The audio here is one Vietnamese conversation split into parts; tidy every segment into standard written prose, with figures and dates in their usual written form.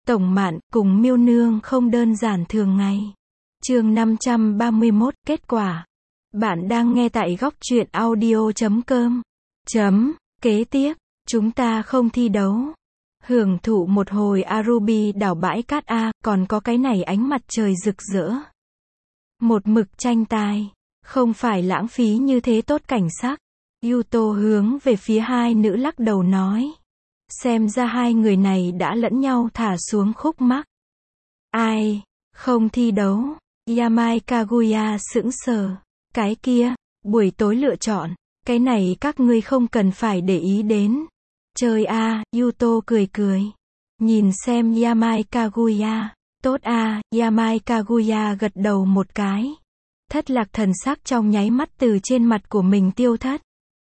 Tổng Mạn cùng Miêu Nương không đơn giản thường ngày. Chương 531, kết quả. Bạn đang nghe tại góc truyện audio.com. Kế tiếp, chúng ta không thi đấu. Hưởng thụ một hồi Arubi đảo bãi cát A, còn có cái này ánh mặt trời rực rỡ. Một mực tranh tài, không phải lãng phí như thế tốt cảnh sắc. Yuto hướng về phía hai nữ lắc đầu nói. Xem ra hai người này đã lẫn nhau thả xuống khúc mắc. Ai, không thi đấu? Yamai Kaguya sững sờ. Cái kia, buổi tối lựa chọn, cái này các ngươi không cần phải để ý đến. Chơi a, Yuto cười cười. Nhìn xem Yamai Kaguya. Tốt a, Yamai Kaguya gật đầu một cái. Thất lạc thần sắc trong nháy mắt từ trên mặt của mình tiêu thất.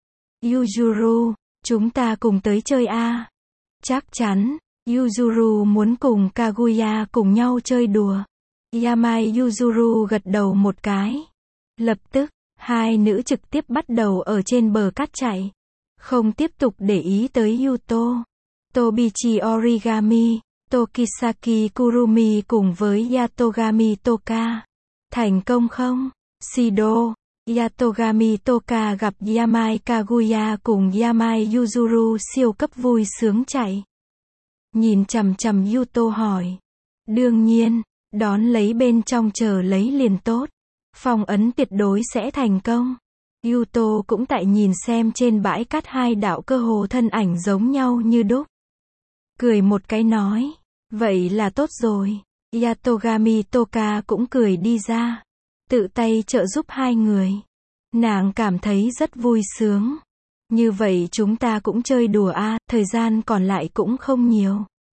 Yuzuru, chúng ta cùng tới chơi a. Chắc chắn, Yuzuru muốn cùng Kaguya cùng nhau chơi đùa. Yamai Yuzuru gật đầu một cái. Lập tức, hai nữ trực tiếp bắt đầu ở trên bờ cát chạy. Không tiếp tục để ý tới Yuto. Tobichi Origami, Tokisaki Kurumi cùng với Yatogami Toka. Thành công không? Shido, Yatogami Toka gặp Yamai Kaguya cùng Yamai Yuzuru siêu cấp vui sướng chạy. Nhìn chằm chằm Yuto hỏi. Đương nhiên, đón lấy bên trong chờ lấy liền tốt. Phong ấn tuyệt đối sẽ thành công. Yuto cũng tại nhìn xem trên bãi cát hai đạo cơ hồ thân ảnh giống nhau như đúc. Cười một cái nói. Vậy là tốt rồi. Yatogami Toka cũng cười đi ra. Tự tay trợ giúp hai người. Nàng cảm thấy rất vui sướng. Như vậy chúng ta cũng chơi đùa a, thời gian còn lại cũng không nhiều.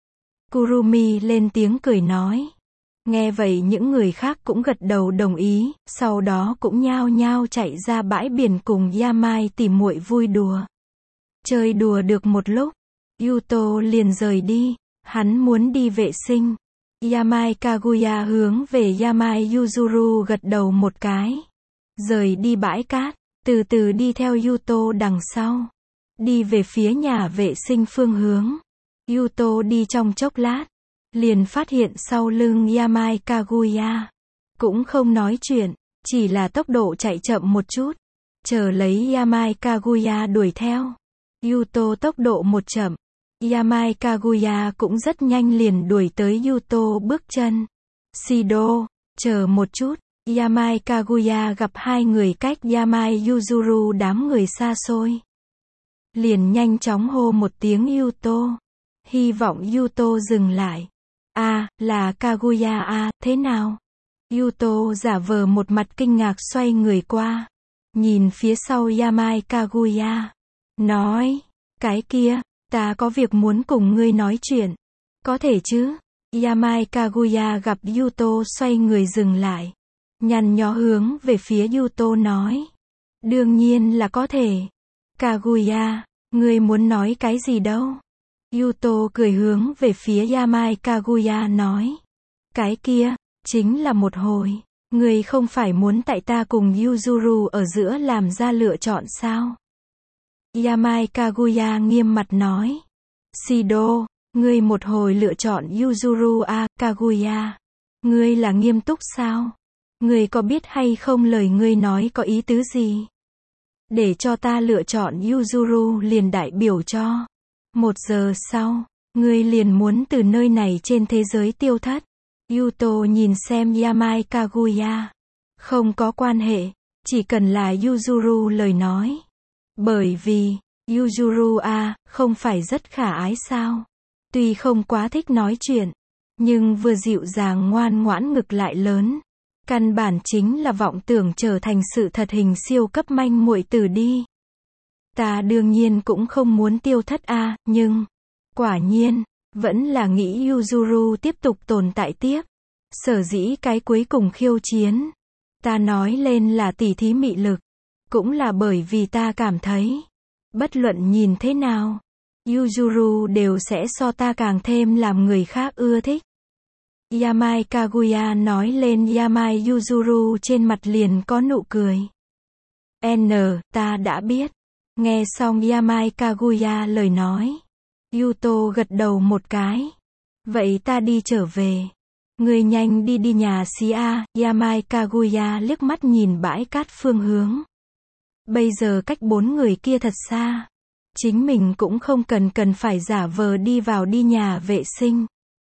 Kurumi lên tiếng cười nói. Nghe vậy những người khác cũng gật đầu đồng ý, sau đó cũng nhao nhao chạy ra bãi biển cùng Yamai tỉ muội vui đùa. Chơi đùa được một lúc, Yuto liền rời đi, hắn muốn đi vệ sinh. Yamai Kaguya hướng về Yamai Yuzuru gật đầu một cái. Rời đi bãi cát, từ từ đi theo Yuto đằng sau. Đi về phía nhà vệ sinh phương hướng. Yuto đi trong chốc lát. Liền phát hiện sau lưng Yamai Kaguya. Cũng không nói chuyện, chỉ là tốc độ chạy chậm một chút. Chờ lấy Yamai Kaguya đuổi theo. Yuto tốc độ một chậm. Yamai Kaguya cũng rất nhanh liền đuổi tới Yuto bước chân. Shido, chờ một chút. Yamai Kaguya gặp hai người cách Yamai Yuzuru đám người xa xôi. Liền nhanh chóng hô một tiếng Yuto. Hy vọng Yuto dừng lại. Là Kaguya thế nào? Yuto giả vờ một mặt kinh ngạc xoay người qua. Nhìn phía sau Yamai Kaguya. Nói, cái kia, ta có việc muốn cùng ngươi nói chuyện. Có thể chứ? Yamai Kaguya gặp Yuto xoay người dừng lại. Nhăn nhó hướng về phía Yuto nói. Đương nhiên là có thể. Kaguya, ngươi muốn nói cái gì đâu? Yuto cười hướng về phía Yamai Kaguya nói. Cái kia, chính là một hồi. Ngươi không phải muốn tại ta cùng Yuzuru ở giữa làm ra lựa chọn sao? Yamai Kaguya nghiêm mặt nói. Shido, ngươi một hồi lựa chọn Yuzuru Kaguya. Ngươi là nghiêm túc sao? Ngươi có biết hay không lời ngươi nói có ý tứ gì? Để cho ta lựa chọn Yuzuru liền đại biểu cho. 1 giờ sau, ngươi liền muốn từ nơi này trên thế giới tiêu thất. Yuto nhìn xem Yamai Kaguya. Không có quan hệ, chỉ cần là Yuzuru lời nói. Bởi vì, Yuzuru không phải rất khả ái sao? Tuy không quá thích nói chuyện, nhưng vừa dịu dàng ngoan ngoãn ngực lại lớn. Căn bản chính là vọng tưởng trở thành sự thật hình siêu cấp manh muội tử đi. Ta đương nhiên cũng không muốn tiêu thất nhưng, quả nhiên, vẫn là nghĩ Yuzuru tiếp tục tồn tại tiếp. Sở dĩ cái cuối cùng khiêu chiến. Ta nói lên là tỉ thí mị lực. Cũng là bởi vì ta cảm thấy. Bất luận nhìn thế nào. Yuzuru đều sẽ so ta càng thêm làm người khác ưa thích. Yamai Kaguya nói lên Yamai Yuzuru trên mặt liền có nụ cười. Ta đã biết. Nghe xong Yamai Kaguya lời nói. Yuto gật đầu một cái. Vậy ta đi trở về. Người nhanh đi đi nhà xí a. Yamai Kaguya liếc mắt nhìn bãi cát phương hướng. Bây giờ cách 4 người kia thật xa. Chính mình cũng không cần phải giả vờ đi vào đi nhà vệ sinh.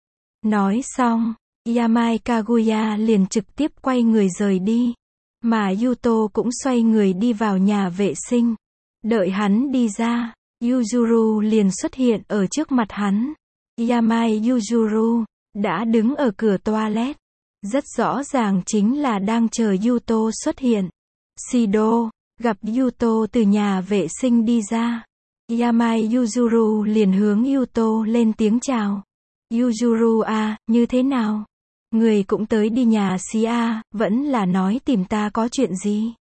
Nói xong, Yamai Kaguya liền trực tiếp quay người rời đi. Mà Yuto cũng xoay người đi vào nhà vệ sinh. Đợi hắn đi ra, Yuzuru liền xuất hiện ở trước mặt hắn. Yamai Yuzuru đã đứng ở cửa toilet. Rất rõ ràng chính là đang chờ Yuto xuất hiện. Shido gặp Yuto từ nhà vệ sinh đi ra. Yamai Yuzuru liền hướng Yuto lên tiếng chào. Yuzuru à, như thế nào? Người cũng tới đi nhà xí a, vẫn là nói tìm ta có chuyện gì?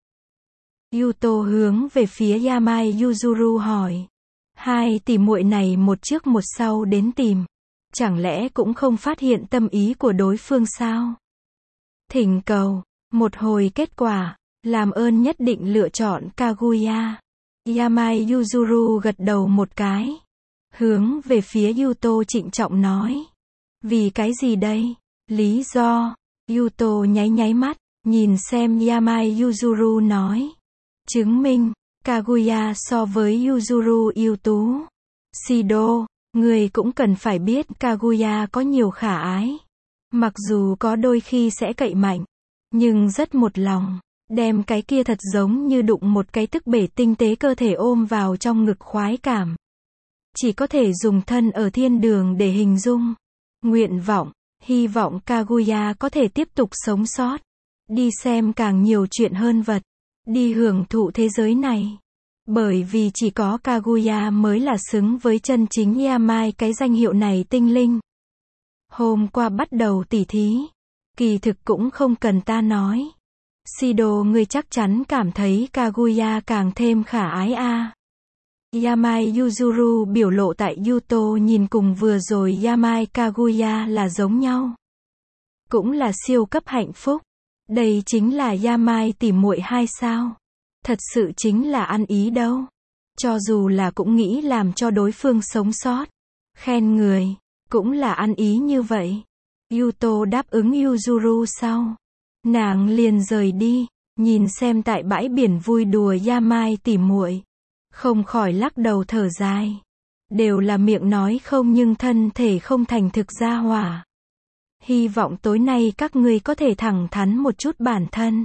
Yuto hướng về phía Yamai Yuzuru hỏi. Hai tỷ muội này một trước một sau đến tìm. Chẳng lẽ cũng không phát hiện tâm ý của đối phương sao? Thỉnh cầu, một hồi kết quả, làm ơn nhất định lựa chọn Kaguya. Yamai Yuzuru gật đầu một cái. Hướng về phía Yuto trịnh trọng nói. Vì cái gì đây? Lý do. Yuto nháy mắt, nhìn xem Yamai Yuzuru nói. Chứng minh, Kaguya so với Yuzuru ưu tú. Shido, người cũng cần phải biết Kaguya có nhiều khả ái. Mặc dù có đôi khi sẽ cậy mạnh, nhưng rất một lòng. Đem cái kia thật giống như đụng một cái tức bể tinh tế cơ thể ôm vào trong ngực khoái cảm. Chỉ có thể dùng thân ở thiên đường để hình dung. Nguyện vọng, hy vọng Kaguya có thể tiếp tục sống sót. Đi xem càng nhiều chuyện hơn vật. Đi hưởng thụ thế giới này. Bởi vì chỉ có Kaguya mới là xứng với chân chính Yamai cái danh hiệu này tinh linh. Hôm qua bắt đầu tỉ thí. Kỳ thực cũng không cần ta nói. Shido ngươi chắc chắn cảm thấy Kaguya càng thêm khả ái a. Yamai Yuzuru biểu lộ tại Yuto nhìn cùng vừa rồi Yamai Kaguya là giống nhau. Cũng là siêu cấp hạnh phúc. Đây chính là Yamai tỉ muội hai sao. Thật sự chính là ăn ý đâu. Cho dù là cũng nghĩ làm cho đối phương sống sót. Khen người, cũng là ăn ý như vậy. Yuto đáp ứng Yuzuru sau. Nàng liền rời đi, nhìn xem tại bãi biển vui đùa Yamai tỉ muội. Không khỏi lắc đầu thở dài. Đều là miệng nói không nhưng thân thể không thành thực ra hỏa. Hy vọng tối nay các ngươi có thể thẳng thắn một chút bản thân.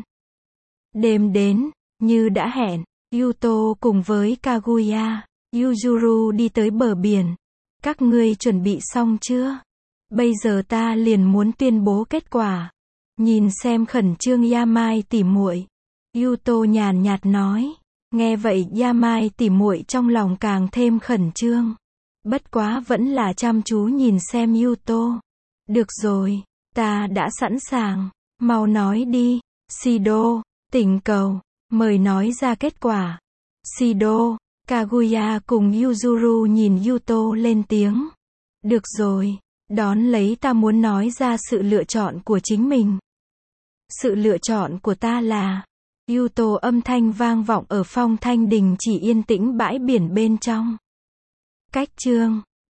Đêm đến, như đã hẹn, Yuto cùng với Kaguya, Yuzuru đi tới bờ biển. Các ngươi chuẩn bị xong chưa? Bây giờ ta liền muốn tuyên bố kết quả. Nhìn xem khẩn trương Yamai tỉ muội, Yuto nhàn nhạt nói. Nghe vậy Yamai tỉ muội trong lòng càng thêm khẩn trương. Bất quá vẫn là chăm chú nhìn xem Yuto. Được rồi, ta đã sẵn sàng. Mau nói đi. Shido, thỉnh cầu, mời nói ra kết quả. Shido, Kaguya cùng Yuzuru nhìn Yuto lên tiếng. Được rồi, đón lấy ta muốn nói ra sự lựa chọn của chính mình. Sự lựa chọn của ta là... Yuto âm thanh vang vọng ở phong thanh đình chỉ yên tĩnh bãi biển bên trong. Cách chương